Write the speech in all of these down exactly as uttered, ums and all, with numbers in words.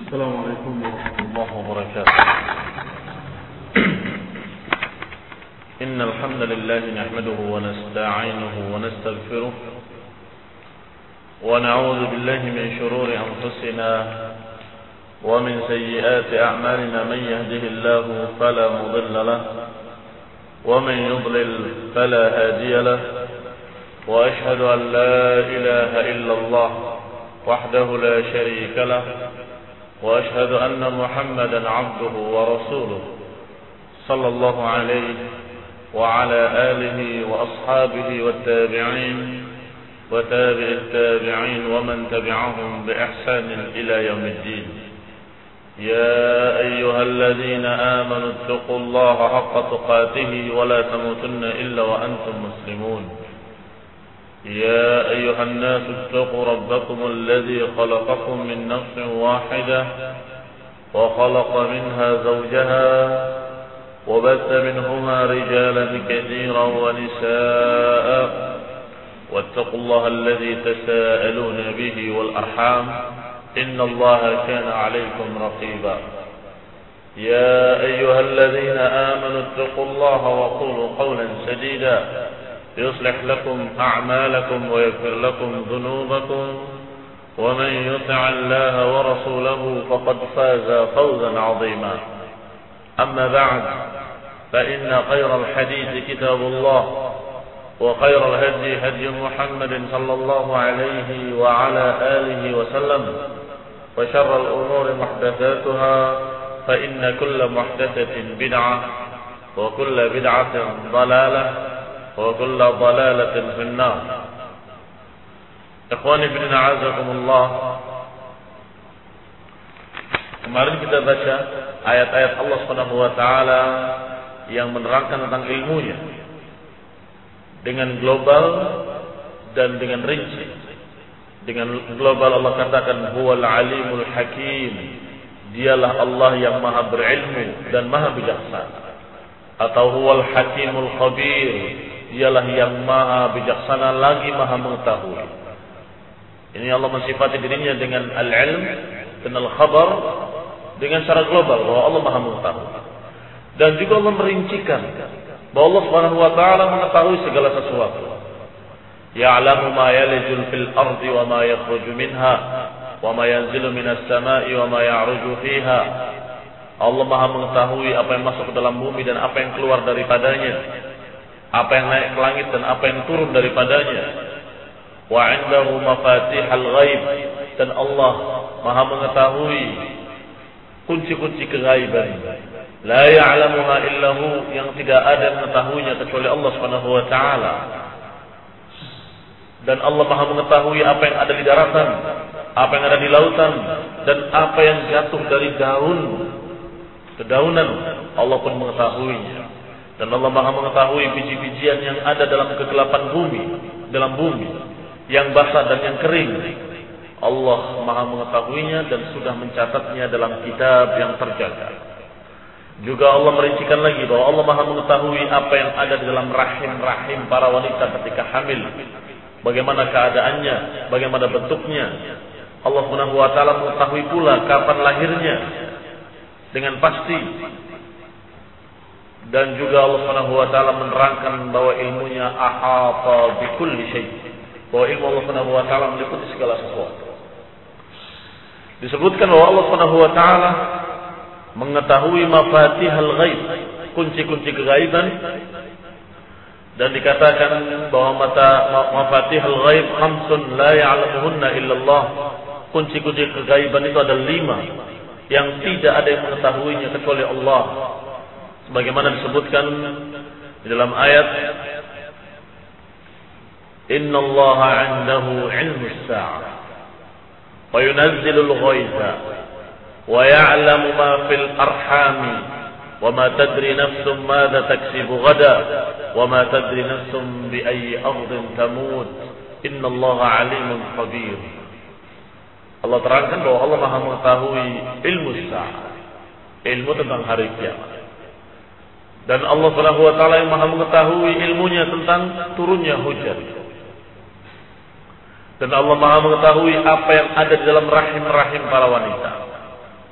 السلام عليكم ورحمة الله وبركاته. إن الحمد لله نحمده ونستعينه ونستغفره ونعوذ بالله من شرور أنفسنا ومن سيئات أعمالنا. من يهده الله فلا مضل له ومن يضلل فلا هادي له، وأشهد أن لا إله إلا الله وحده لا شريك له، وأشهد أن محمدا عبده ورسوله صلى الله عليه وعلى آله وأصحابه والتابعين وتابع التابعين ومن تبعهم بإحسان إلى يوم الدين. يا أيها الذين آمنوا اتقوا الله حق تقاته ولا تموتن إلا وأنتم مسلمون. يا أيها الناس اتقوا ربكم الذي خلقكم من نفس واحدة وخلق منها زوجها وبث منهما رجالا كثيرا ونساء، واتقوا الله الذي تساءلون به والأرحام إن الله كان عليكم رقيبا. يا أيها الذين آمنوا اتقوا الله وقولوا قولا سديدا يصلح لكم أعمالكم ويغفر لكم ذنوبكم، ومن يطع الله ورسوله فقد فاز فوزا عظيما. أما بعد، فإن خير الحديث كتاب الله، وخير الهدي هدي محمد صلى الله عليه وعلى آله وسلم، وشر الأمور محدثاتها، فإن كل محدثة بدعة وكل بدعة ضلالة وكل ضلالة في النار. Ikhwani fillah, a'azakumullah. Kemarin kita baca ayat-ayat Allah Subhanahu wa taala yang menerangkan tentang ilmunya dengan global dan dengan rinci. Dengan global Allah katakan huwal alimul hakim, dialah Allah yang maha berilmu dan maha bijaksana. Atau huwal hakimul khabir, dialah yang maha bijaksana lagi maha mengetahui. Ini Allah mensifati dirinya dengan al-ilm dan al-khabar dengan secara global bahwa Allah maha mengetahui. Dan juga Allah merincikan bahwa Allah Subhanahu wa taala mengetahui segala sesuatu. Ya'lamu ma yalijul fil ardi wa ma yakhruju minha wa ma yanzilu minas sama'i wa ma ya'ruju fiha. Allah maha mengetahui apa yang masuk ke dalam bumi dan apa yang keluar daripadanya, apa yang naik ke langit dan apa yang turun daripadanya. Wa 'indahu mafatihul ghaib, dan Allah maha mengetahui kunci-kunci kegaiban. La ya'lamuha illahu, yang tidak ada yang mengetahuinya kecuali Allah Subhanahu wa taala. Dan Allah maha mengetahui apa yang ada di daratan, apa yang ada di lautan, dan apa yang jatuh dari daun, dedaunan, Allah pun mengetahuinya. Dan Allah maha mengetahui biji-bijian yang ada dalam kegelapan bumi, dalam bumi, yang basah dan yang kering. Allah maha mengetahuinya dan sudah mencatatnya dalam kitab yang terjaga. Juga Allah merincikan lagi bahwa Allah maha mengetahui apa yang ada di dalam rahim-rahim para wanita ketika hamil, bagaimana keadaannya, bagaimana bentuknya. Allah Subhanahu wa taala mengetahui pula kapan lahirnya dengan pasti. Dan juga Allah Subhanahu wa taala menerangkan bahwa ilmunya ahata bikulli syai', bahwa ilmu Allah Subhanahu wa taala meliputi segala sesuatu. Disebutkan bahwa Allah Subhanahu wa taala mengetahui mafatihul ghaib, kunci-kunci kegaiban, dan dikatakan bahwa mata mafatihul ghaib khamsun la ya'lamuhunna illallah. Kunci-kunci kegaiban itu ada lima yang tidak ada yang mengetahuinya kecuali Allah. Sebagaimana disebutkan di dalam ayat, innallaha 'indahu 'ilmus sa'ah wa yunazzilul ghaitha wa ya'lamu ma fil arhami wa ma tadri nafsun madza taksibu ghada wa ma tadri nafsun bi ayyi ardin tamut innallaha 'alimun khabir. Allah terangkan bahwa Allah maha mengetahui ilmu sa'ah, ilmu tentang hari kiamat. Dan Allah Subhanahu wa taala yang maha mengetahui ilmunya tentang turunnya hujan. Dan Allah Maha mengetahui apa yang ada di dalam rahim-rahim para wanita.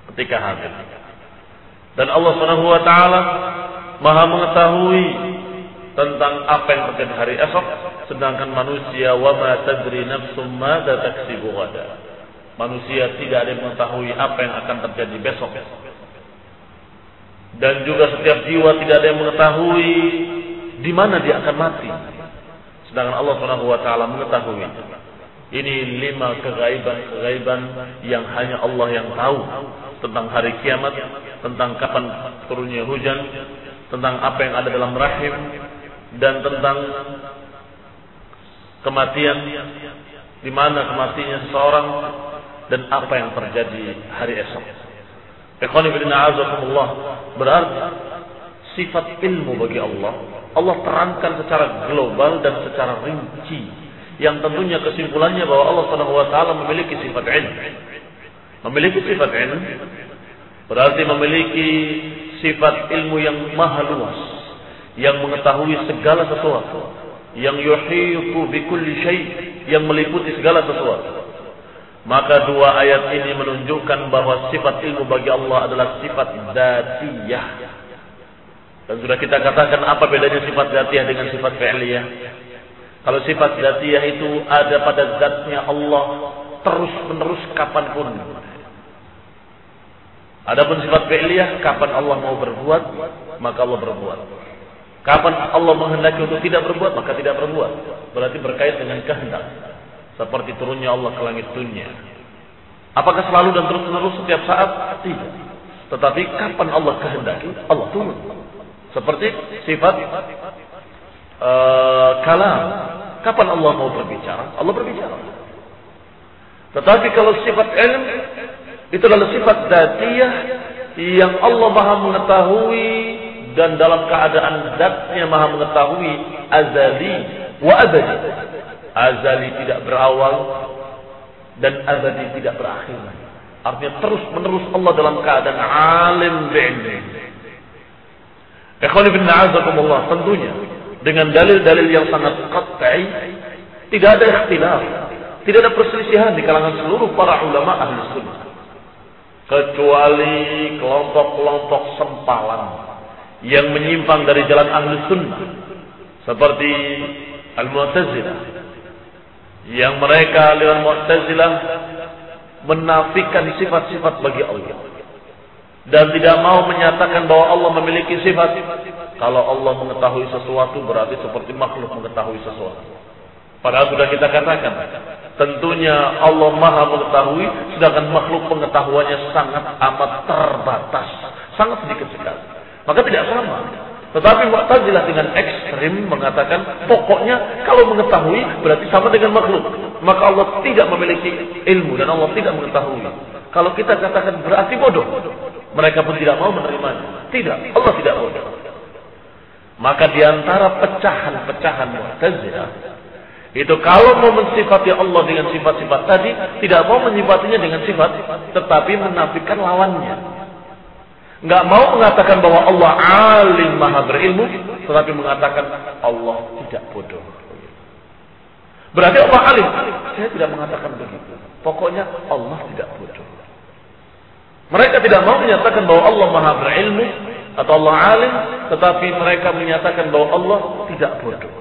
ketika hamil. Dan Allah Subhanahu wa taala Maha mengetahui tentang apa yang terjadi hari esok, sedangkan manusia wa ma tadri nafsum madza taksibu ghadan. Manusia tidak ada yang mengetahui apa yang akan terjadi besok. Dan juga setiap jiwa tidak ada yang mengetahui di mana dia akan mati. Sedangkan Allah Subhanahu wa taala mengetahui. Ini lima kegaiban-kegaiban yang hanya Allah yang tahu, tentang hari kiamat, tentang kapan turunnya hujan, tentang apa yang ada dalam rahim, dan tentang kematian, di mana kematiannya seseorang, dan apa yang terjadi hari esok. Ikhwani fillah azakumullah, berarti sifat ilmu bagi Allah, Allah terangkan secara global dan secara rinci, yang tentunya kesimpulannya bahwa Allah Subhanahu wa taala memiliki sifat ilmu. Memiliki sifat ilmu berarti memiliki sifat ilmu yang maha luas, yang mengetahui segala sesuatu, yang yuhitu bikulli syai', yang meliputi segala sesuatu. Maka dua ayat ini menunjukkan bahwa sifat ilmu bagi Allah adalah sifat dzatiyah. Dan sudah kita katakan apa bedanya sifat dzatiyah dengan sifat fi'liyah. Kalau sifat dzatiyah itu ada pada zatnya Allah terus menerus kapanpun. Adapun sifat fi'liyah, kapan Allah mau berbuat, maka Allah berbuat. Kapan Allah menghendaki untuk tidak berbuat, maka tidak berbuat. Berarti berkait dengan kehendak. Seperti turunnya Allah ke langit dunia. Apakah selalu dan terus-menerus setiap saat? Tidak. Tetapi kapan Allah kehendaki, Allah turun. Seperti sifat uh, kalam. Kapan Allah mau berbicara, Allah berbicara. Tetapi kalau sifat ilm, itu adalah sifat dzatiyah yang Allah Maha mengetahui, dan dalam keadaan zatnya Maha mengetahui, azali wa abadi. Azali tidak berawal dan abadi tidak berakhir. Artinya terus menerus Allah dalam keadaan alim bi'ilmi. Ikhwani fillah azakumullah, tentunya dengan dalil-dalil yang sangat qat'i, tidak ada ikhtilaf, tidak ada perselisihan di kalangan seluruh para ulama ahli sunnah, kecuali kelompok-kelompok sempalan yang menyimpang dari jalan ahli sunnah, seperti Al-Mu'tazilah, yang mereka lewat Mu'tazilah menafikan sifat-sifat bagi Allah dan tidak mau menyatakan bahwa Allah memiliki sifat. Kalau Allah mengetahui sesuatu berarti seperti makhluk mengetahui sesuatu. Padahal sudah kita katakan, tentunya Allah Maha mengetahui, sedangkan makhluk pengetahuannya sangat amat terbatas, sangat sedikit sekali. Maka tidak sama. Tetapi Mu'tazilah dengan ekstrim mengatakan pokoknya kalau mengetahui berarti sama dengan makhluk. Maka Allah tidak memiliki ilmu dan Allah tidak mengetahui. Kalau kita katakan berarti bodoh, mereka pun tidak mau menerimanya. Tidak, Allah tidak bodoh. Maka diantara pecahan-pecahan Mu'tazilah itu kalau mau mensifati Allah dengan sifat-sifat tadi, tidak mau menyifatinya dengan sifat, tetapi menafikan lawannya. Enggak mau mengatakan bahwa Allah alim maha berilmu, tetapi mengatakan Allah tidak bodoh. Berarti Allah alim. Saya tidak mengatakan begitu. Pokoknya Allah tidak bodoh. Mereka tidak mau menyatakan bahwa Allah maha berilmu atau Allah alim, tetapi mereka menyatakan bahwa Allah tidak bodoh.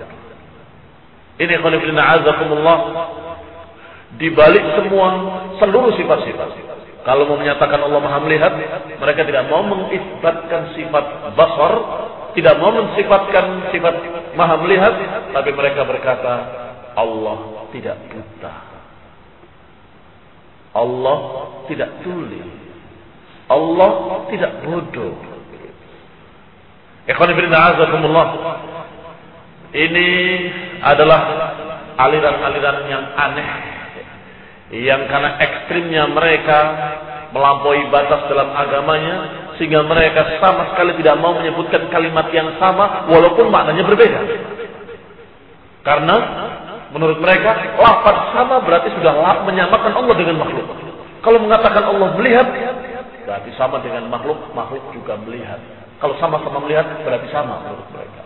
Ini khonifilna azakumullah, dibalik semua seluruh sifat-sifat. Kalau mau menyatakan Allah Maha melihat, mereka tidak mau mengisbatkan sifat basar, tidak mau mensifatkan sifat Maha melihat, tapi mereka berkata Allah tidak buta, Allah tidak tuli, Allah tidak bodoh. Ikhwan fillah azakumullah, ini adalah aliran-aliran yang aneh, yang karena ekstrimnya mereka melampaui batas dalam agamanya, sehingga mereka sama sekali tidak mau menyebutkan kalimat yang sama walaupun maknanya berbeda. Karena menurut mereka lafaz sama berarti sudah menyamakan Allah dengan makhluk. Kalau mengatakan Allah melihat berarti sama dengan makhluk, makhluk juga melihat. Kalau sama-sama melihat berarti sama menurut mereka.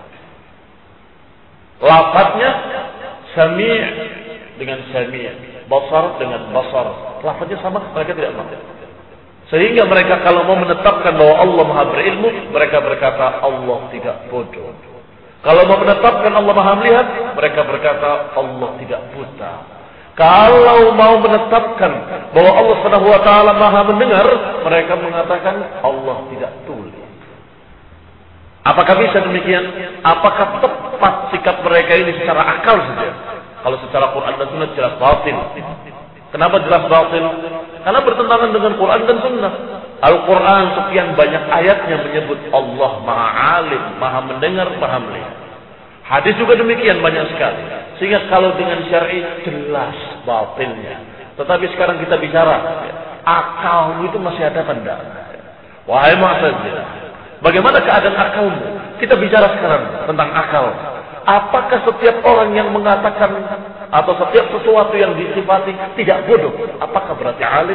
Lafaznya sami' dengan sami', basar dengan basar, lafaznya sama, mereka tidak mau. Sehingga mereka kalau mau menetapkan bahwa Allah Maha berilmu, mereka berkata Allah tidak bodoh. Kalau mau menetapkan Allah Maha melihat, mereka berkata Allah tidak buta. Kalau mau menetapkan bahwa Allah Subhanahu wa taala Maha mendengar, mereka mengatakan Allah tidak tuli. Apakah bisa demikian? Apakah tepat sikap mereka ini secara akal saja? Kalau secara Quran dan Sunnah jelas batil. Kenapa jelas batil? Karena bertentangan dengan Quran dan Sunnah. Al-Quran sekian banyak ayatnya menyebut Allah Maha Alim, Maha mendengar, Maha melihat. Hadis juga demikian banyak sekali. Sehingga kalau dengan syar'i jelas batilnya. Tetapi sekarang kita bicara, akal itu masih ada kan enggak? Wahai Mu'tazilah, bagaimana keadaan akalmu? Kita bicara sekarang tentang akal. Apakah setiap orang yang mengatakan atau setiap sesuatu yang disifati tidak bodoh, apakah berarti alim?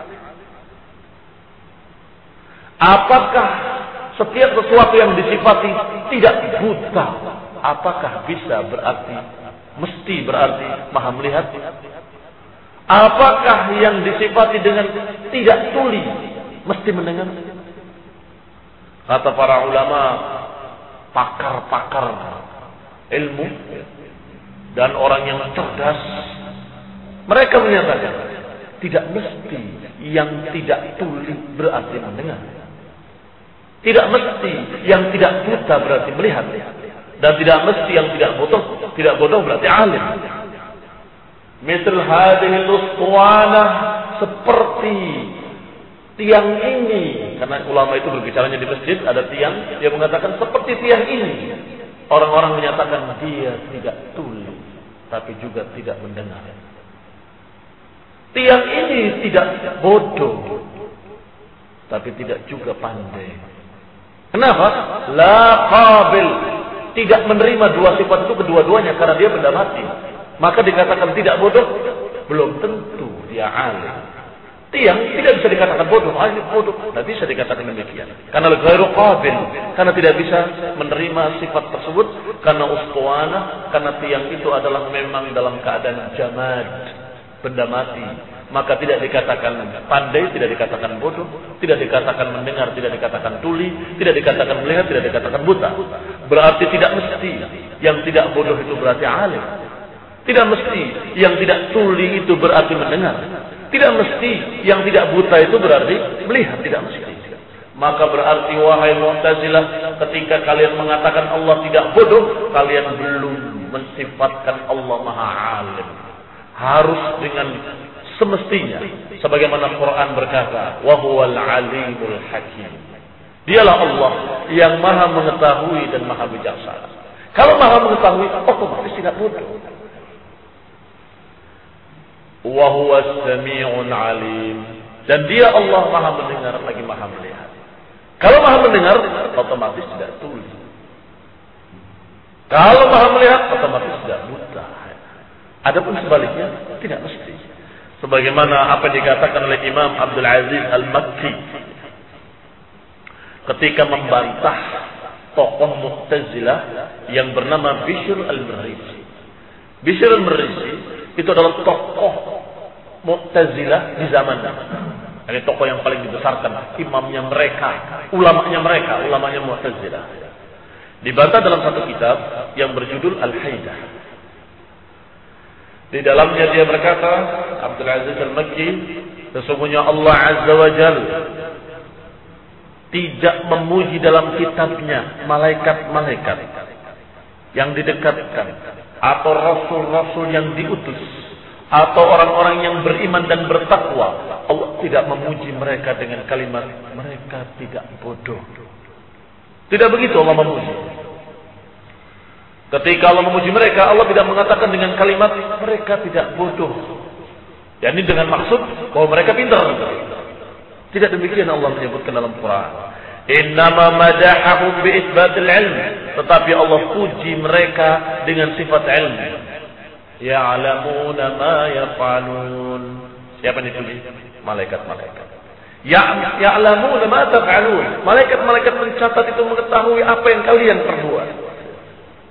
Apakah setiap sesuatu yang disifati tidak buta, apakah bisa berarti, mesti berarti maha melihat? Apakah yang disifati dengan tidak tuli mesti mendengar? Kata para ulama, pakar-pakar ilmu dan orang yang cerdas, mereka menyatakan tidak mesti yang tidak tuli berarti mendengar. Tidak mesti yang tidak buta berarti melihat. Dan tidak mesti yang tidak bodoh, tidak bodoh berarti alim. Misal hadhil uswanah, seperti tiang ini. Karena ulama itu berbicaranya di masjid, ada tiang, dia mengatakan seperti tiang ini. Orang-orang menyatakan dia tidak tuli, tapi juga tidak mendengar. Tiang ini tidak bodoh, tapi tidak juga pandai. Kenapa? La qabil, tidak menerima dua sifat itu kedua-duanya karena dia benda mati. Maka dikatakan tidak bodoh, belum tentu dia alim. Tiang tidak bisa dikatakan bodoh, ah ini bodoh, tidak bisa dikatakan demikian. Karena ghairu qabil, karena tidak bisa menerima sifat tersebut, karena ustuwana, karena tiang itu adalah memang dalam keadaan jamad, benda mati. Maka tidak dikatakan pandai, tidak dikatakan bodoh, tidak dikatakan mendengar, tidak dikatakan tuli, tidak dikatakan melihat, tidak dikatakan buta. Berarti tidak mesti yang tidak bodoh itu berarti alim. Tidak mesti yang tidak tuli itu berarti mendengar. Tidak mesti yang tidak buta itu berarti melihat, tidak mesti. Maka berarti wahai Mu'tazilah, ketika kalian mengatakan Allah tidak bodoh, kalian belum mensifatkan Allah Maha Alim. Harus dengan semestinya, sebagaimana Quran berkata, wa huwal alimul hakim. Dialah Allah yang Maha mengetahui dan Maha bijaksana. Kalau Maha mengetahui, otomatis tidak bodoh. Wa huwas sami'un alim, dan dia Allah Maha mendengar lagi Maha melihat. Kalau Maha mendengar, otomatis tidak tuli. Kalau Maha melihat, otomatis tidak buta. Adapun sebaliknya, tidak mesti. Sebagaimana apa dikatakan oleh Imam Abdul Aziz Al-Makki ketika membantah tokoh Mu'tazilah yang bernama Bishr Al-Marisi. Bishr Al-Marisi itu adalah tokoh Mu'tazilah di zamannya. Ini tokoh yang paling dibesarkan, imamnya mereka, ulamanya mereka, ulamanya Mu'tazilah. Dibantah dalam satu kitab yang berjudul Al-Haidah. Di dalamnya dia berkata, Abdul Aziz Al-Makki, sesungguhnya Allah Azza wa Jalla tidak memuji dalam kitabnya malaikat-malaikat yang didekatkan, atau rasul-rasul yang diutus, atau orang-orang yang beriman dan bertakwa. Allah tidak memuji mereka dengan kalimat mereka tidak bodoh. Tidak begitu Allah memuji. Ketika Allah memuji mereka, Allah tidak mengatakan dengan kalimat mereka tidak bodoh. Yani dengan maksud bahwa mereka pintar. Tidak demikian Allah menyebutkan dalam Quran. Innama madahahum bi isbatil ilm. Tetapi Allah puji mereka dengan sifat ilmu. Ya'lamuna ma yaf'alun. Siapa yang dipuji? Malaikat-malaikat. Ya'lamuna ma taf'alun. Malaikat-malaikat mencatat itu, mengetahui apa yang kalian perbuat.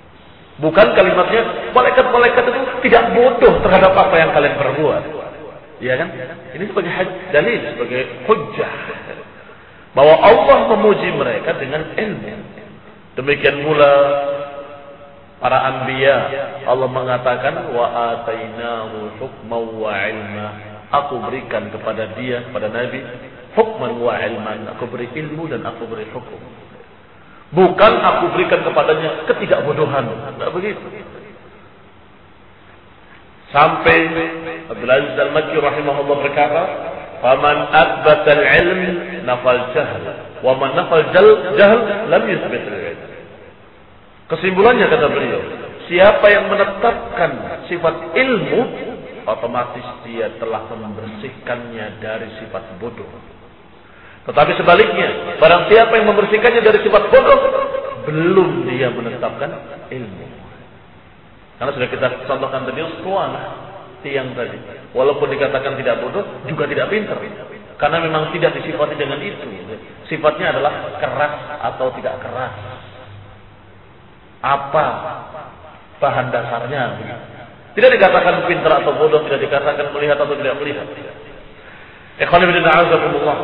Bukan kalimatnya malaikat-malaikat itu tidak bodoh terhadap apa yang kalian perbuat. Iya kan? Ini sebagai dalil, sebagai hujjah bahwa Allah memuji mereka dengan ilmu. Demikian pula para anbiya, Allah mengatakan wa atainahu hukman wa ilma. Aku berikan kepada dia, kepada Nabi, hukman wa ilman. Aku beri ilmu dan aku beri hukum. Bukan aku berikan kepadanya ketidakbodohan. Tidak begitu. Sampai Abdul Aziz Al-Makki rahimahullah berkata, "Faman athbata al-ilm nafal jahl, wa man nafal jahl lam yuthbit al-ilm." Kesimpulannya kata beliau, siapa yang menetapkan sifat ilmu, otomatis dia telah membersihkannya dari sifat bodoh. Tetapi sebaliknya, barang siapa yang membersihkannya dari sifat bodoh, belum dia menetapkan ilmu. Karena sudah kita contohkan tadi, sekolah tiang tadi, walaupun dikatakan tidak bodoh, juga tidak pintar. Karena memang tidak disifati dengan itu. Sifatnya adalah keras atau tidak keras. Apa bahan dasarnya? Tidak dikatakan pintar atau bodoh, tidak dikatakan melihat atau tidak melihat. Ikhwan fillah a'azakumullah.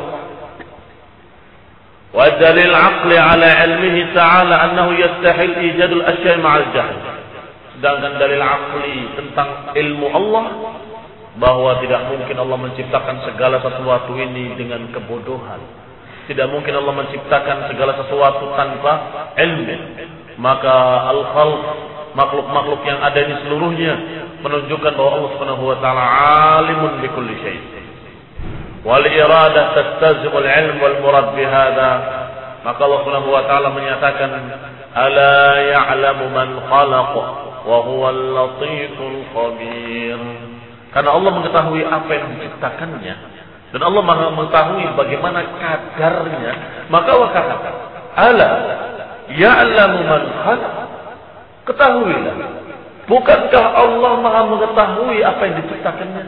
Wa dalil 'aqli 'ala 'ilmihi ta'ala annahu yastahil ijadul asya' ma'al jahl. Sedangkan dalil akli tentang ilmu Allah bahwa tidak mungkin Allah menciptakan segala sesuatu ini dengan kebodohan. Tidak mungkin Allah menciptakan segala sesuatu tanpa ilmu. Maka al-khalq, makhluk-makhluk yang ada ini seluruhnya menunjukkan bahwa Allah Subhanahu wa taala alimun bikulli syai'. Wal iradah tastazimul ilm wal murad bihadza. Maka Allah Subhanahu wa taala menyatakan, "Ala ya'lamu man khalaq wa huwal latiful khabir." Karena Allah mengetahui apa yang diciptakannya dan Allah Maha mengetahui bagaimana kadarnya, maka Allah katakan, "Ala ya'lamu man khalaq." Ketahuilah, bukankah Allah Maha mengetahui apa yang diciptakannya?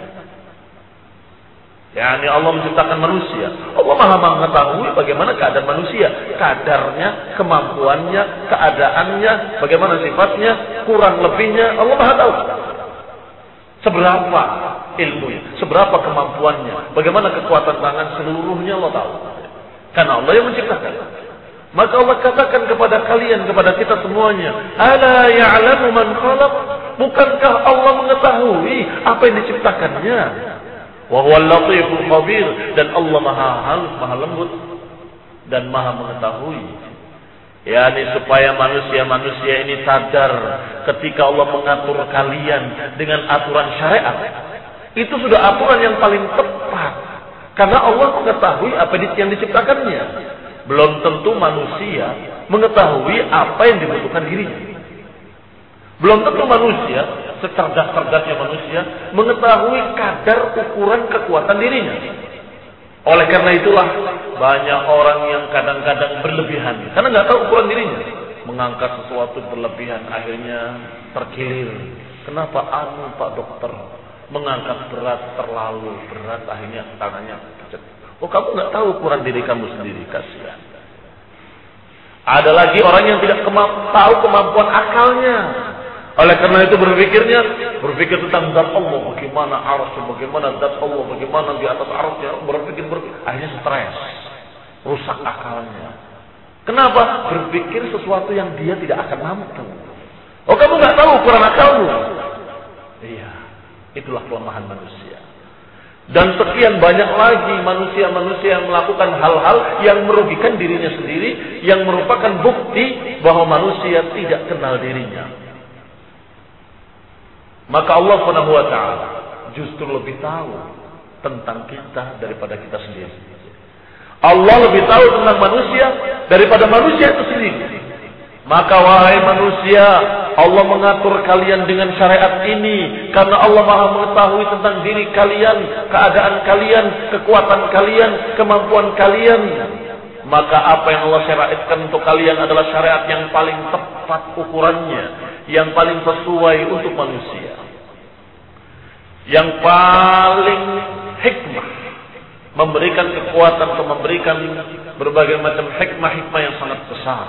Yani Allah menciptakan manusia. Allah Maha mengetahui bagaimana keadaan manusia, kadarnya, kemampuannya, keadaannya, bagaimana sifatnya, kurang lebihnya, Allah Maha tahu. Seberapa ilmunya, seberapa kemampuannya, bagaimana kekuatan tangan, seluruhnya Allah tahu. Karena Allah yang menciptakan. Maka Allah katakan kepada kalian, kepada kita semuanya, "Ala ya'lamu man khalaq?" Bukankah Allah mengetahui apa yang diciptakannya? Wa huwal latiful khabir, dan Allah Maha halus, Maha lembut dan Maha mengetahui. yakni supaya manusia-manusia ini sadar ketika Allah mengatur kalian dengan aturan syariat. Itu sudah aturan yang paling tepat. Karena Allah mengetahui apa yang diciptakannya. Belum tentu manusia mengetahui apa yang dibutuhkan dirinya. Belum tentu manusia, secerdas-cerdasnya manusia, mengetahui kadar ukuran kekuatan dirinya. Oleh karena itulah banyak orang yang kadang-kadang berlebihan, karena nggak tahu ukuran dirinya, mengangkat sesuatu berlebihan, akhirnya terkilir. Kenapa anu Pak Dokter mengangkat berat terlalu berat, akhirnya tangannya pecah. Oh, kamu nggak tahu ukuran diri kamu sendiri, kasihan. Ada lagi orang yang tidak kema- tahu kemampuan akalnya. Oleh karena itu berpikirnya, berpikir tentang zat Allah, bagaimana arsy, bagaimana zat Allah, bagaimana di atas arsy, berpikir, berpikir, akhirnya stres, rusak akalnya. Kenapa? Berpikir sesuatu yang dia tidak akan mampu. Oh, kamu nggak tahu ukuran akalmu? Iya, itulah kelemahan manusia. Dan sekian banyak lagi manusia-manusia yang melakukan hal-hal yang merugikan dirinya sendiri, yang merupakan bukti bahwa manusia tidak kenal dirinya. Maka Allah Subhanahu wa taala justru lebih tahu tentang kita daripada kita sendiri. Allah lebih tahu tentang manusia daripada manusia itu sendiri. Maka wahai manusia, Allah mengatur kalian dengan syariat ini karena Allah Maha mengetahui tentang diri kalian, keadaan kalian, kekuatan kalian, kemampuan kalian. Maka apa yang Allah syariatkan untuk kalian adalah syariat yang paling tepat ukurannya, yang paling sesuai untuk manusia, yang paling hikmah, memberikan kekuatan atau memberikan berbagai macam hikmah-hikmah yang sangat besar.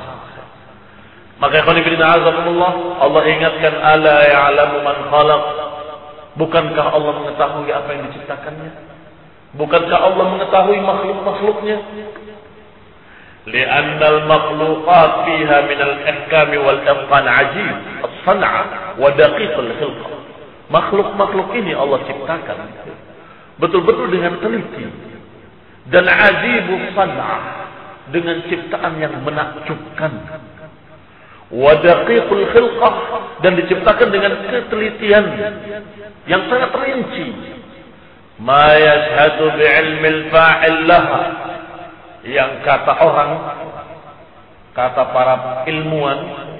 Maka ikhwan fillah azakumullah, Allah ingatkan ala ya'lamu man khalaq. Bukankah Allah mengetahui apa yang diciptakannya? Bukankah Allah mengetahui makhluk-makhluknya? Li'anna al-makhluqat fiha min al-ihkam wal-itqan 'ajib, as-san'a wa daqiq al-khilq. Makhluk-makhluk ini Allah ciptakan betul-betul dengan teliti dan ajibus san'a, dengan ciptaan yang menakjubkan. Wa daqiqul khilqah, dan diciptakan dengan ketelitian yang sangat rinci. Ma yashhadu bi'ilmi al-fa'il laha, yang kata orang, kata para ilmuwan,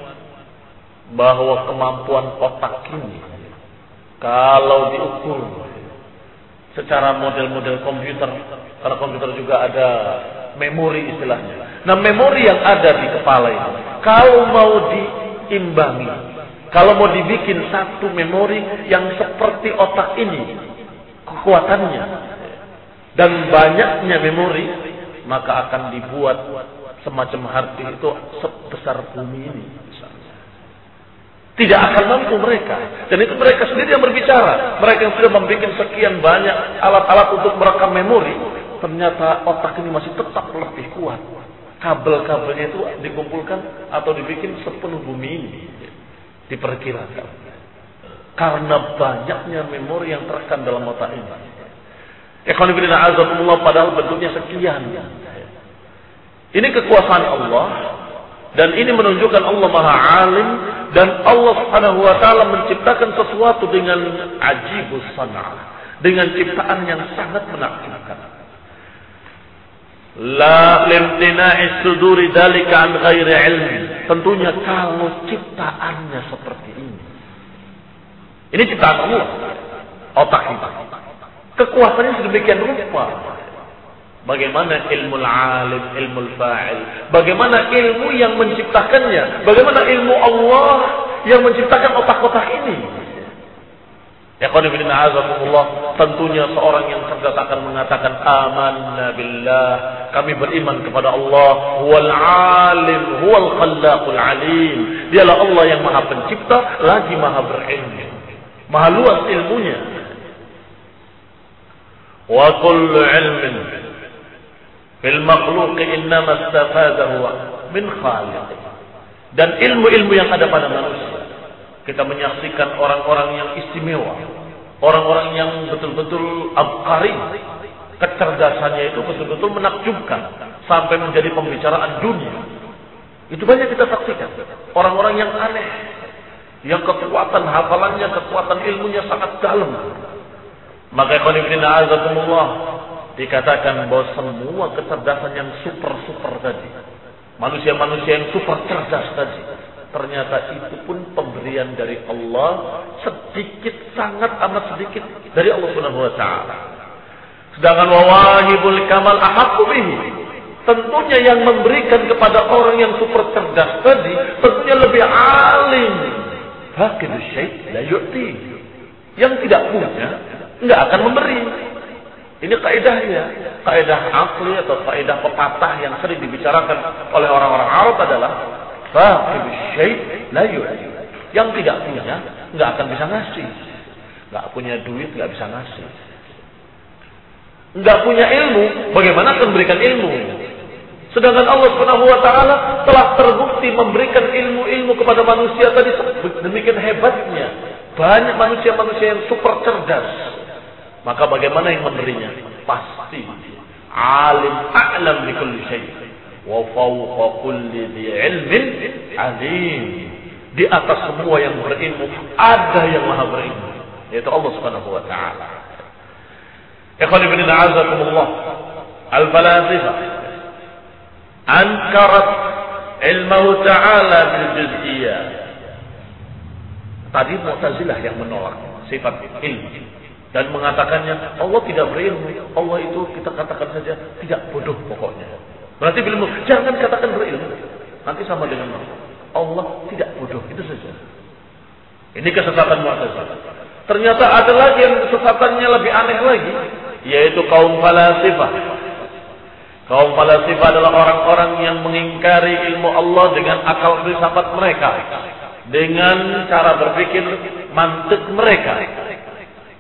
bahwa kemampuan otak ini kalau diukur secara model-model komputer, karena komputer juga ada memori istilahnya. Nah, memori yang ada di kepala ini, kalau mau diimbangi, kalau mau dibikin satu memori yang seperti otak ini, kekuatannya dan banyaknya memori, maka akan dibuat semacam hard disk itu sebesar bumi ini. Tidak akan mampu mereka. Dan itu mereka sendiri yang berbicara. Mereka yang sudah membuat sekian banyak alat-alat untuk merekam memori, ternyata otak ini masih tetap lebih kuat. Kabel-kabelnya itu dikumpulkan atau dibikin sepenuh bumi ini, diperkirakan. Karena banyaknya memori yang terekam dalam otak ini. Ikhwan fillah azakumullah, padahal bentuknya sekian. Ini kekuasaan Allah, dan ini menunjukkan Allah Maha Alim, dan Allah Subhanahu wa taala menciptakan sesuatu dengan ajibus san'a, dengan ciptaan yang sangat menakjubkan. La limtina'i suduri dalika an ghairi ilmi. Tentunya kalau ciptaannya seperti ini. Ini ciptaan Allah. Otak kita. Kekuatannya sedemikian rupa. Bagaimana ilmu alim, ilmu fa'il. Bagaimana ilmu yang menciptakannya. Bagaimana ilmu Allah yang menciptakan otak-otak ini. Ya qanifidina azakumullah. Tentunya seorang yang cerdas akan mengatakan amanna billah. Kami beriman kepada Allah. Huwal alim, huwal khallaqul alim. Dialah Allah yang maha pencipta, lagi maha berilmu. Maha luas ilmunya. Wa kullu ilmin fil makhluq innama istafadahu min khaliq. Dan ilmu-ilmu yang ada pada manusia, kita menyaksikan orang-orang yang istimewa, orang-orang yang betul-betul abqari, kecerdasannya itu betul-betul menakjubkan sampai menjadi pembicaraan dunia. Itu banyak kita saksikan. Orang-orang yang aneh, yang kekuatan hafalannya, kekuatan ilmunya sangat dalam. Maka qanifidina azakumullah, dikatakan bahwa semua kecerdasan yang super-super tadi, manusia-manusia yang super cerdas tadi, ternyata itu pun pemberian dari Allah, sedikit, sangat amat sedikit dari Allah Subhanahu wa taala. Sedangkan wawahibul kamal ahaqqu bihi, tentunya yang memberikan kepada orang yang super cerdas tadi, tentunya lebih alim. Faqidu syai' la yu'ti. Yang tidak punya enggak akan memberi. Ini kaidahnya, kaidah akli atau kaidah pepatah yang sering dibicarakan oleh orang-orang Arab adalah faqidu syai' la yu'ti. Yang tidak punya enggak akan bisa ngasih. Enggak punya duit enggak bisa ngasih. Enggak punya ilmu, bagaimana akan memberikan ilmu? Sedangkan Allah Subhanahu wa taala telah terbukti memberikan ilmu-ilmu kepada manusia tadi demikian hebatnya. Banyak manusia-manusia yang super cerdas. Maka bagaimana yang memberinya? Pasti alim a'lam bi kulli syai'. Wa fawqa kulli dhi 'ilmin 'alim. Di atas semua yang berilmu ada yang maha berilmu, yaitu Allah Subhanahu wa taala. Ikhwan fillah a'azakumullah, al-falasifah ankarat ilmahu ta'ala bil juz'iyyah. Tadi Mu'tazilah yang menolak sifat ilmu dan mengatakannya Allah tidak berilmu. Allah itu kita katakan saja tidak bodoh pokoknya. Berarti berilmu, jangan katakan berilmu. Nanti sama dengan Allah tidak bodoh, itu saja. Ini kesesatan Mu'tazilah. Ternyata ada lagi yang kesesatannya lebih aneh lagi, yaitu kaum falasifah. Kaum falasifah adalah orang-orang yang mengingkari ilmu Allah dengan akal filsafat mereka, dengan cara berpikir mantik mereka.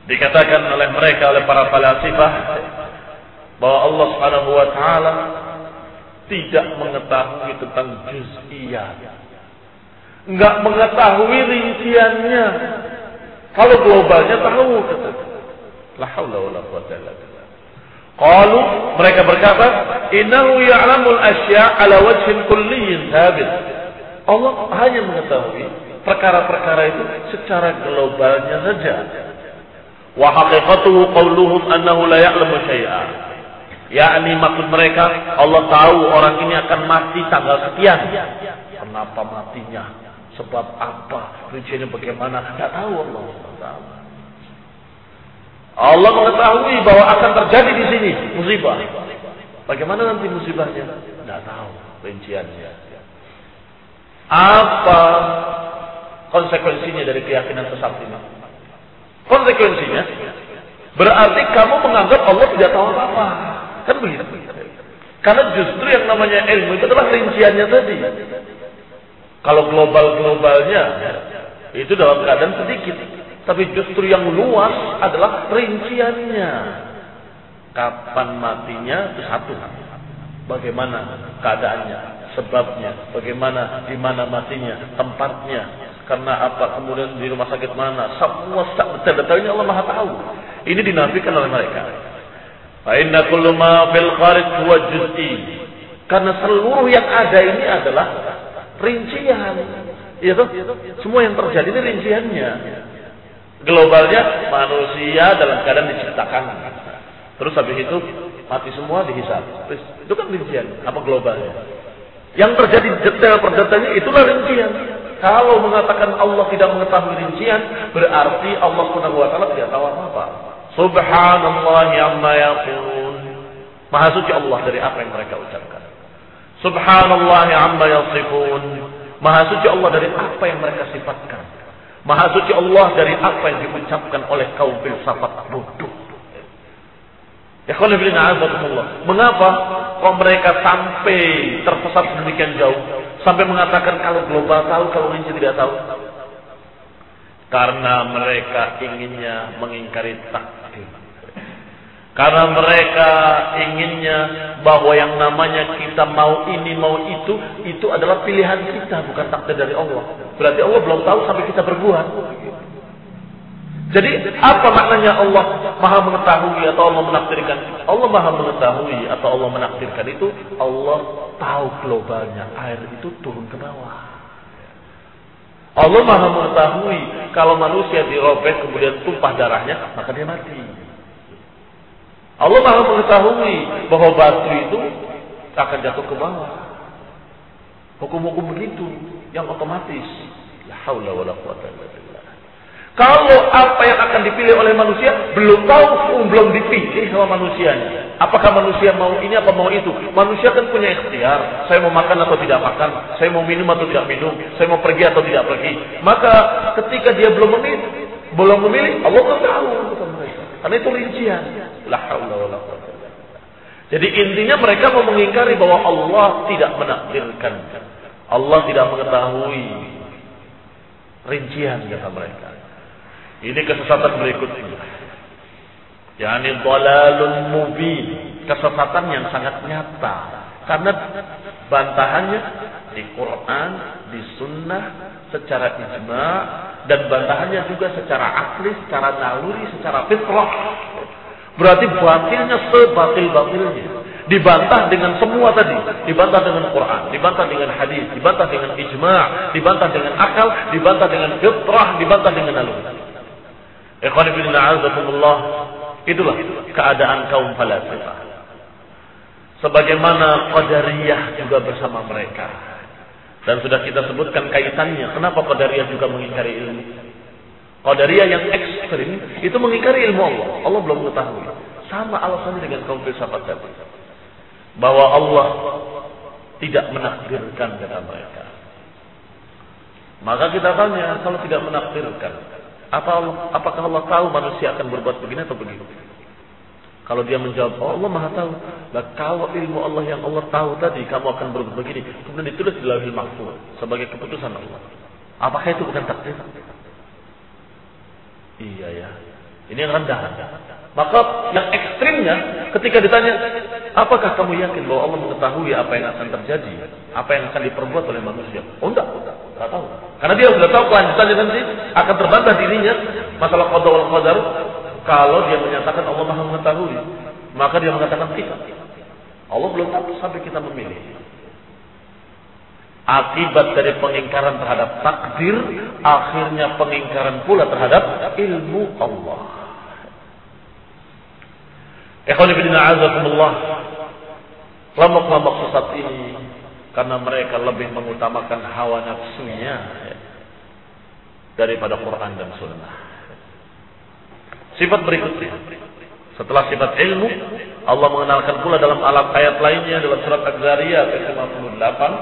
Dikatakan oleh mereka, oleh para falasifah, bahwa Allah Subhanahu wa taala tidak mengetahui tentang juz'iyat. Enggak mengetahui rinciannya. Kalau globalnya tahu, kata. La haula wala quwwata illa billah. Qalu, mereka berkata, innahu ya'lamul asya' ala wajhin kulliyyin thabit. Allah hanya mengetahui perkara-perkara itu secara globalnya saja. Wa haqiqatuhu qawluhum annahu la ya'lamu syai'a. Yakni maksud mereka, Allah tahu orang ini akan mati tanggal sekian. Kenapa matinya? Sebab apa? Rinciannya bagaimana? Tidak tahu Allah. Allah mengetahui bahwa akan terjadi di sini musibah. Bagaimana nanti musibahnya? Tidak tahu rinciannya. Apa konsekuensinya dari keyakinan sesat ini? Konsekuensinya berarti kamu menganggap Allah tidak tahu apa-apa. Kan begitu. Karena justru yang namanya ilmu itu adalah rinciannya tadi. Kalau global-globalnya itu dalam keadaan sedikit, tapi justru yang luas adalah rinciannya. Kapan matinya itu satu. Bagaimana keadaannya, sebabnya, bagaimana, di mana matinya, tempatnya, karena apa, kemudian di rumah sakit mana, semua detail-detailnya Allah Maha tahu. Ini dinafikan oleh mereka. Fa inna kullu ma fil kharij huwa juz'i. Karena seluruh yang ada ini adalah rincian. Iya toh? Semua yang terjadi ini rinciannya. Globalnya manusia dalam keadaan diciptakan. Terus habis itu mati semua dihisab. Itu kan rincian, apa globalnya? Yang terjadi detail per detailnya itulah rincian. Kalau mengatakan Allah tidak mengetahui rincian, berarti Allah Subhanahu wa taala tidak tahu apa-apa. Subhanallah amma yaqulun. Maha suci Allah dari apa yang mereka ucapkan. Subhanallah amma yasifun. Maha suci Allah dari apa yang mereka sifatkan. Maha suci Allah dari apa yang diucapkan oleh kaum filsafat bodoh. Ya khana fillah azakumullah. Mengapa kok mereka sampai tersesat sedemikian jauh, sampai mengatakan kalau global tahu, kalau rinci tidak tahu? Karena mereka inginnya mengingkari takdir. Karena mereka inginnya bahwa yang namanya kita mau ini mau itu, itu adalah pilihan kita, bukan takdir dari Allah. Berarti Allah belum tahu sampai kita berbuat. Jadi apa maknanya Allah Maha mengetahui atau Allah menakdirkan? Allah Maha mengetahui atau Allah menakdirkan itu, Allah tahu globalnya, air itu turun ke bawah. Allah Maha mengetahui kalau manusia dirobek kemudian tumpah darahnya, maka dia mati. Allah Maha mengetahui bahwa batu itu akan jatuh ke bawah. Hukum-hukum begitu yang otomatis. La haula wala quwwata illa billah. Kalau apa yang akan dipilih oleh manusia belum tahu, belum dipilih sama manusianya. Apakah manusia mau ini apa mau itu? Manusia kan punya ikhtiar. Saya mau makan atau tidak makan, saya mau minum atau tidak minum, saya mau pergi atau tidak pergi. Maka ketika dia belum memilih, belum memilih, Allah belum tahu. Karena itu rincian. La haula wala quwwata illa billah. Jadi intinya mereka mau mengingkari bahwa Allah tidak menakdirkan. Allah tidak mengetahui rincian kata mereka. Ini kesesatan berikutnya. Yani dhalalun mubin, kesesatan yang sangat nyata. Karena bantahannya di Quran, di sunnah, secara ijma' dan bantahannya juga secara akli, secara naluri, secara fitrah. Berarti batilnya sebatil-batilnya. Dibantah dengan semua tadi, dibantah dengan Quran, dibantah dengan hadis, dibantah dengan ijma', dibantah dengan akal, dibantah dengan fitrah, dibantah dengan naluri. Ikhwan fillah a'azakumullah, itulah keadaan kaum falasifah. Sebagaimana Qadariyah juga bersama mereka. Dan sudah kita sebutkan kaitannya. Kenapa Qadariyah juga mengingkari ilmu? Qadariyah yang ekstrim itu mengingkari ilmu Allah. Allah belum mengetahui. Sama alasannya dengan kaum filsafat tadi. Bahwa Allah tidak menakdirkan kata mereka. Maka kita tanya, kalau tidak menakdirkan, apa Allah, apakah Allah tahu manusia akan berbuat begini atau begitu? Kalau dia menjawab, oh Allah Maha tahu. Nah, kalau ilmu Allah yang Allah tahu tadi, kamu akan berbuat begini, kemudian ditulis di Lauhul Mahfuz sebagai keputusan Allah. Apakah itu bukan takdir? Iya ya. Ini yang rendah. Maka yang ekstrimnya ketika ditanya, apakah kamu yakin bahwa Allah mengetahui apa yang akan terjadi, apa yang akan diperbuat oleh manusia? Oh enggak, enggak, enggak tahu. Karena dia sudah tahu kelanjutannya nanti akan terbantah dirinya masalah qada wal qadar. Kalau dia menyatakan Allah Maha mengetahui, maka dia mengatakan kita. Allah belum tahu sampai kita memilih. Akibat dari pengingkaran terhadap takdir, akhirnya pengingkaran pula terhadap ilmu Allah. Ikhwani fillah azakumullah. Kelompok-kelompok sesat ini karena mereka lebih mengutamakan hawa nafsunya daripada Quran dan Sunnah. Sifat berikutnya, setelah sifat ilmu, Allah mengenalkan pula dalam alat ayat lainnya dalam surat Az-Zariyat ayat lima puluh delapan.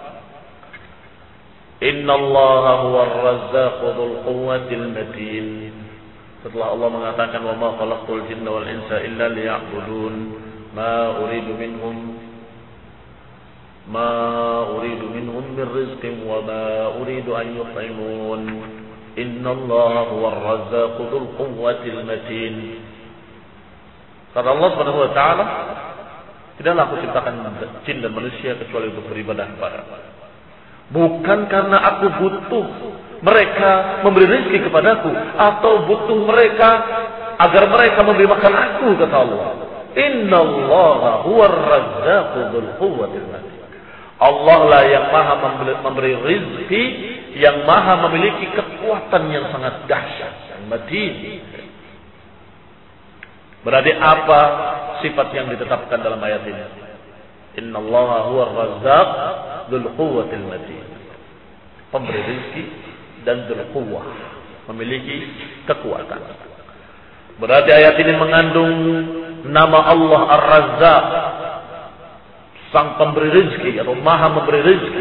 Innallaha huwar razzaqu dzul quwwatil matin. Setelah Allah mengatakan wa ma khalaqtul jinna wal insa illa liya'budun ma uridu minhum ma uridu minhum min rizqin wa ma uridu an yut'imun innallaha huwar razzaqu dzul quwwatil matin. Kata Allah Subhanahu wa taala, tidaklah aku ciptakan jin dan manusia kecuali untuk beribadah kepada-Ku. Bukan karena aku butuh mereka memberi rezeki kepadaku atau butuh mereka agar mereka memberi makan aku, kata Allah. Innallaha huwar razzaqu dzul quwwatil matin. Allah lah yang maha memberi rezeki, yang maha memiliki kekuatan yang sangat dahsyat dan matin. Berarti apa sifat yang ditetapkan dalam ayat ini? Innallaha huwar razzaq dzul quwwatil matin. Pemberi rezeki dan dzul quwwah, memiliki kekuatan. Berarti ayat ini mengandung nama Allah Ar-Razzaq, sang pemberi rezeki atau maha memberi rezeki.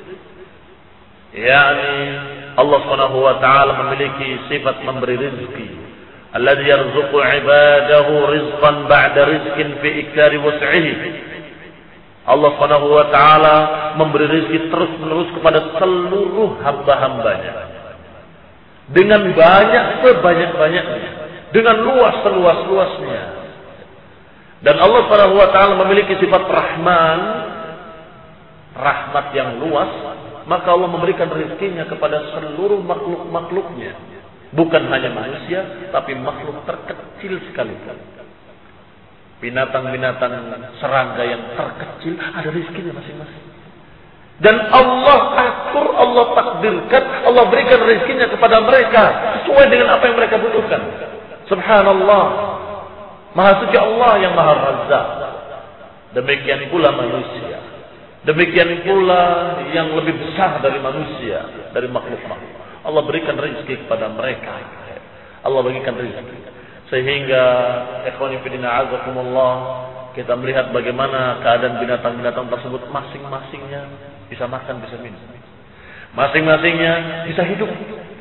yakni Allah Subhanahu wa taala memiliki sifat memberi rezeki. Alladzi yarzuqu 'ibadahu rizqan ba'da rizqin fi iktsari wus'ihi. Allah Subhanahu wa taala memberi rezeki terus-menerus kepada seluruh hamba-hambanya. Dengan banyak sebanyak-banyaknya, dengan luas seluas-luasnya. Dan Allah Subhanahu wa taala memiliki sifat Rahman, rahmat yang luas, maka Allah memberikan rezekinya kepada seluruh makhluk-makhluknya. Bukan hanya manusia, tapi makhluk terkecil sekalipun. Binatang-binatang serangga yang terkecil ada rezekinya masing-masing. Dan Allah atur, Allah takdirkan, Allah berikan rezekinya kepada mereka sesuai dengan apa yang mereka butuhkan. Subhanallah. Maha suci Allah yang Maha Razzaq. Demikian pula manusia. Demikian pula yang lebih besar dari manusia, dari makhluk-makhluk. Allah berikan rezeki kepada mereka. Allah berikan rezeki. Sehingga ikhwani fillah azakumullah, kita melihat bagaimana keadaan binatang-binatang tersebut masing-masingnya bisa makan, bisa minum. Masing-masingnya bisa hidup.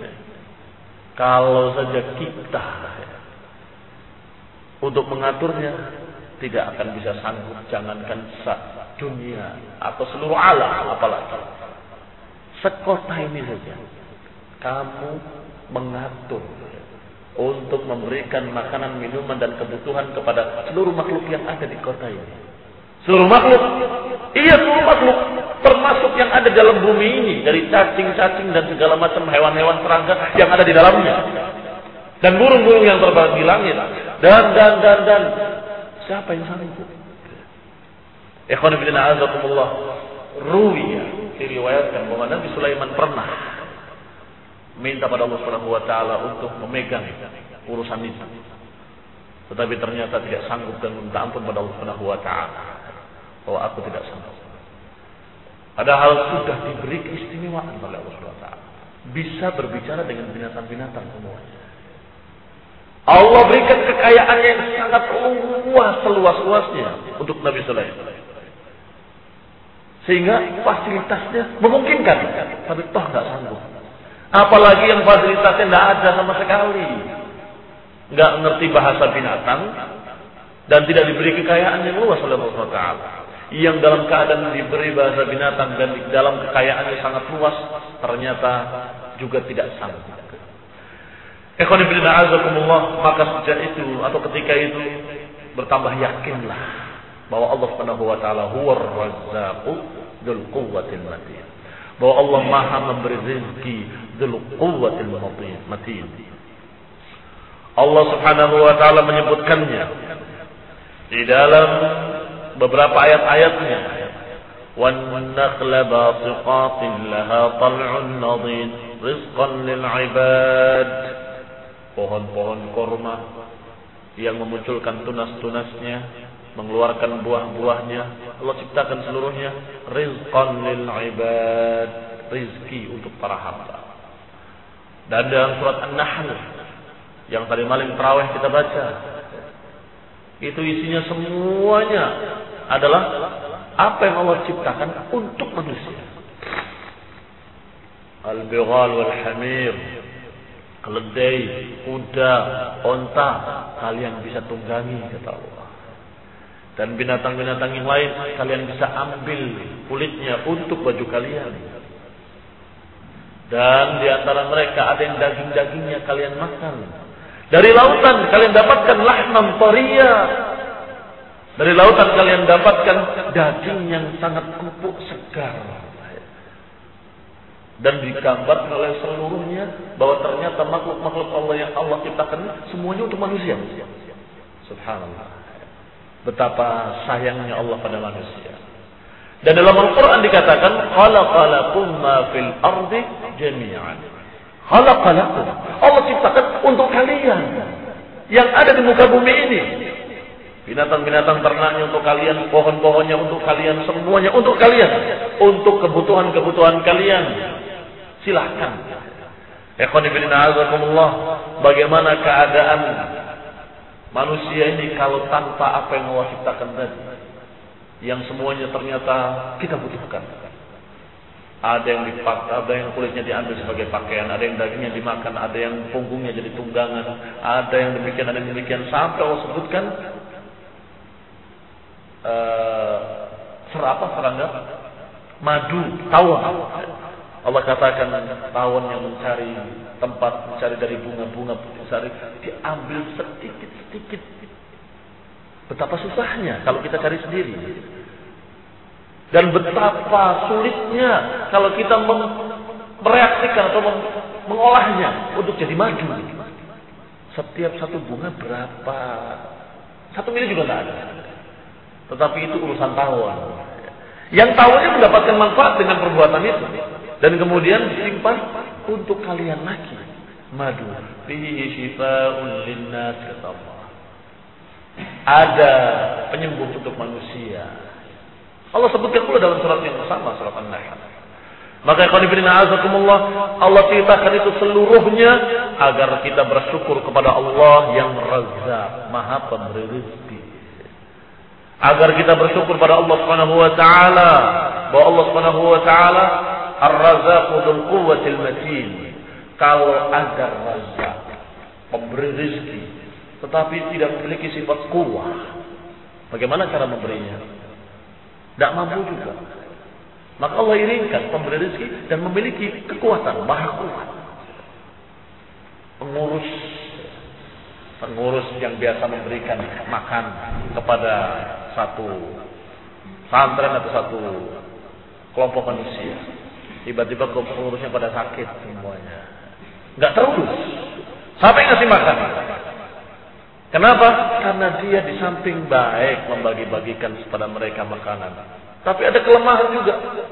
Kalau saja kita untuk mengaturnya tidak akan bisa sanggup, jangankan dunia atau seluruh alam apalagi. Sekota ini saja kamu mengatur untuk memberikan makanan, minuman dan kebutuhan kepada seluruh makhluk yang ada di kota ini. Seluruh makhluk, iya seluruh makhluk, termasuk yang ada dalam bumi ini, dari cacing-cacing dan segala macam hewan-hewan serangga yang ada di dalamnya, dan burung-burung yang terbang di langit, dan dan dan dan siapa yang sanggup? Ikhwan fillah azakumullah, ruwiya diriwayatkan bahwa Nabi Sulaiman pernah minta pada Allah Subhanahu wa taala untuk memegang urusan itu. Tetapi ternyata tidak sanggup dan minta ampun pada Allah Subhanahu wa taala bahwa aku tidak sanggup. Padahal sudah diberi keistimewaan oleh Allah Subhanahu wa taala. Bisa berbicara dengan binatang-binatang semuanya. Allah berikan kekayaan yang sangat luas seluas-luasnya untuk Nabi Sulaiman. Sehingga fasilitasnya memungkinkan, tapi toh enggak sanggup. Apalagi yang fasilitasnya tidak ada sama sekali, nggak ngerti bahasa binatang dan tidak diberi kekayaan yang luas oleh Allah Subhanahu wa taala. Yang dalam keadaan diberi bahasa binatang dan dalam kekayaan yang sangat luas ternyata juga tidak sanggup. Ikhwan fillah a'azakumullah, maka sejak itu atau ketika itu bertambah yakinlah bahwa Allah Subhanahu wa taala huwar razzaqu dzul quwwatil matin. Bahwa Allah Maha memberi rezeki dzul quwwatil matin. Allah Subhanahu wa taala menyebutkannya di dalam beberapa ayat-ayatnya. Wan nakhla basiqatin laha tal'un nadid rizqan lil 'ibad. Pohon-pohon korma yang memunculkan tunas-tunasnya, mengeluarkan buah-buahnya, Allah ciptakan seluruhnya rizqan lil 'ibad, rizki untuk para hamba. Dan dalam surat An-Nahl yang tadi malam tarawih kita baca, itu isinya semuanya adalah apa yang Allah ciptakan untuk manusia. Al-bighal wal hamir, keledai, kuda, onta, kalian bisa tunggangi kata Allah. Dan binatang-binatang yang lain kalian bisa ambil kulitnya untuk baju kalian. Dan di antara mereka ada yang daging-dagingnya kalian makan. Dari lautan kalian dapatkan lahman tariya. Dari lautan kalian dapatkan daging yang sangat empuk segar. Dan digambar oleh seluruhnya bahwa ternyata makhluk-makhluk Allah yang Allah ciptakan semuanya untuk manusia. Subhanallah. Betapa sayangnya Allah pada manusia. Dan dalam Al-Quran dikatakan khalaqalakum ma fil ardi jami'an. Khalaqalakum, Allah ciptakan untuk kalian yang ada di muka bumi ini. Binatang-binatang ternaknya untuk kalian, pohon-pohonnya untuk kalian, semuanya untuk kalian, untuk kebutuhan-kebutuhan kalian. Silahkan. Ikhwan fillah a'azakumullah, bagaimana keadaan manusia ini kalau tanpa apa yang Allah ciptakan tadi, yang semuanya ternyata kita butuhkan. Ada yang dipakai, ada yang kulitnya diambil sebagai pakaian, ada yang dagingnya dimakan, ada yang punggungnya jadi tunggangan, ada yang demikian, ada yang demikian, sampai Allah sebutkan uh, serapa serangga, madu, tawon. Allah katakan tawon yang mencari tempat, mencari dari bunga-bunga, mencari, diambil sedikit-sedikit. Betapa susahnya kalau kita cari sendiri. Dan betapa sulitnya kalau kita mereaksikan atau mengolahnya untuk jadi madu. Setiap satu bunga berapa? Satu mili juga tidak ada. Tetapi itu urusan tawon. Yang tawonnya mendapatkan manfaat dengan perbuatan itu. Dan kemudian disimpan untuk kalian lagi. Madu. Fihi shifa'un linnas kata Allah. Ada penyembuh untuk manusia. Allah sebutkan pula dalam surat yang sama, surat An-Nahl. Maka ikhwan fillah a'azakumullah, Allah ceritakan itu seluruhnya agar kita bersyukur kepada Allah yang Razzaq, Maha Pemberi rezeki. Agar kita bersyukur pada Allah Subhanahu wa taala, bahwa Allah Subhanahu wa taala Ar-Razzaqu dzul quwwatil matin. Kalau ada Razzaq, pemberi rezeki, tetapi tidak memiliki sifat kuwah, bagaimana cara memberinya? Tidak mampu juga. Maka Allah iringkan pemberi rezeki dan memiliki kekuatan, maha kuat. Pengurus, pengurus yang biasa memberikan makan kepada satu santren atau satu kelompok manusia, tiba-tiba pengurusnya pada sakit semuanya, nggak terurus. Siapa yang ngasih makan? Kenapa? Karena dia di samping baik membagi-bagikan kepada mereka makanan, tapi ada kelemahan juga.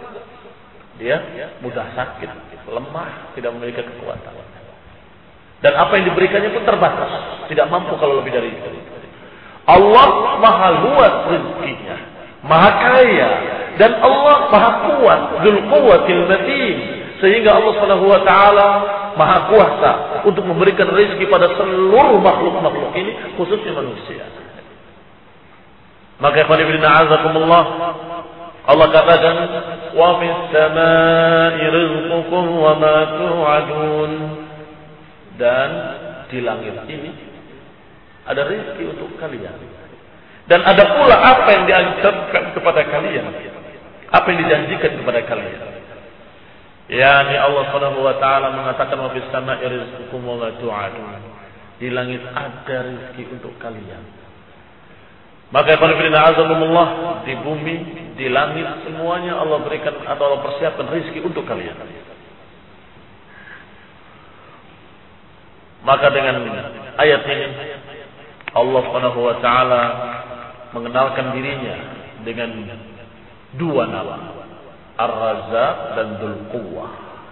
Dia mudah sakit, lemah, tidak memiliki kekuatan. Dan apa yang diberikannya pun terbatas, tidak mampu kalau lebih dari itu. Allah maha luas rezekinya, maha kaya, dan Allah maha kuat, dzul quwwatil matin, sehingga Allah Subhanahu wa taala maha kuasa untuk memberikan rezeki pada seluruh makhluk-makhluk ini, khususnya manusia. Maka ikhwan fillah a'azakumullah, Allah katakan wa fis samaa'i rizqukum wa ma tu'adun, dan di langit ini ada rezeki untuk kalian, dan ada pula apa yang diancamkan kepada kalian, apa yang dijanjikan kepada kalian. Yani Allah Subhanahu wa taala mengatakan wa fis sama'i rizqukum wa ma tu'adun. Di langit ada rezeki untuk kalian. Maka qanifina azamullah, di bumi, di langit semuanya Allah berikan atau Allah persiapkan rezeki untuk kalian. Maka dengan ayat ini Allah Subhanahu wa taala mengenalkan dirinya dengan dua nama, Ar-Razzaq dan Dzul Quwwah.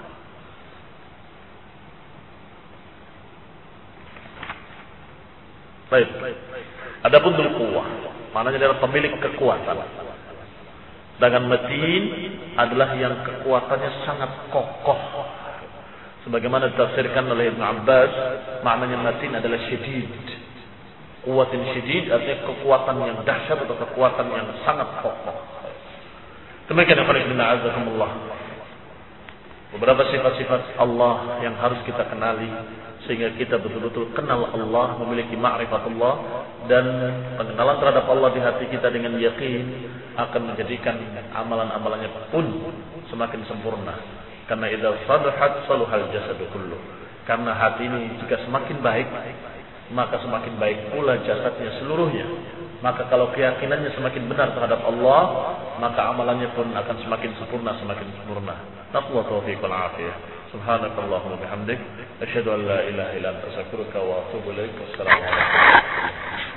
Baik. Adapun Dzul Quwwah, maknanya adalah pemilik kekuatan. Sedangkan Matin adalah yang kekuatannya sangat kokoh. Sebagaimana ditafsirkan oleh Ibn Abbas, maknanya Matin adalah syadid. Kuwatin syadid artinya kekuatan yang dahsyat atau kekuatan yang sangat kokoh. Demikian yang paling benar, azakumullah. Beberapa sifat-sifat Allah yang harus kita kenali sehingga kita betul-betul kenal Allah, memiliki ma'rifatullah, dan pengenalan terhadap Allah di hati kita dengan yakin akan menjadikan amalan-amalannya pun semakin sempurna. Karena idza salahat saluhal jasadu kullu. Karena hati ini jika semakin baik, maka semakin baik pula jasadnya seluruhnya. Maka kalau keyakinannya semakin benar terhadap Allah, maka amalannya pun akan semakin sempurna, semakin sempurna. Taqwa taufiq wal afiyah. Subhanakallahumma bihamdik, asyhadu an la ilaha illa anta astaghfiruka wa atubu ilaik. Wassalamu alaikum.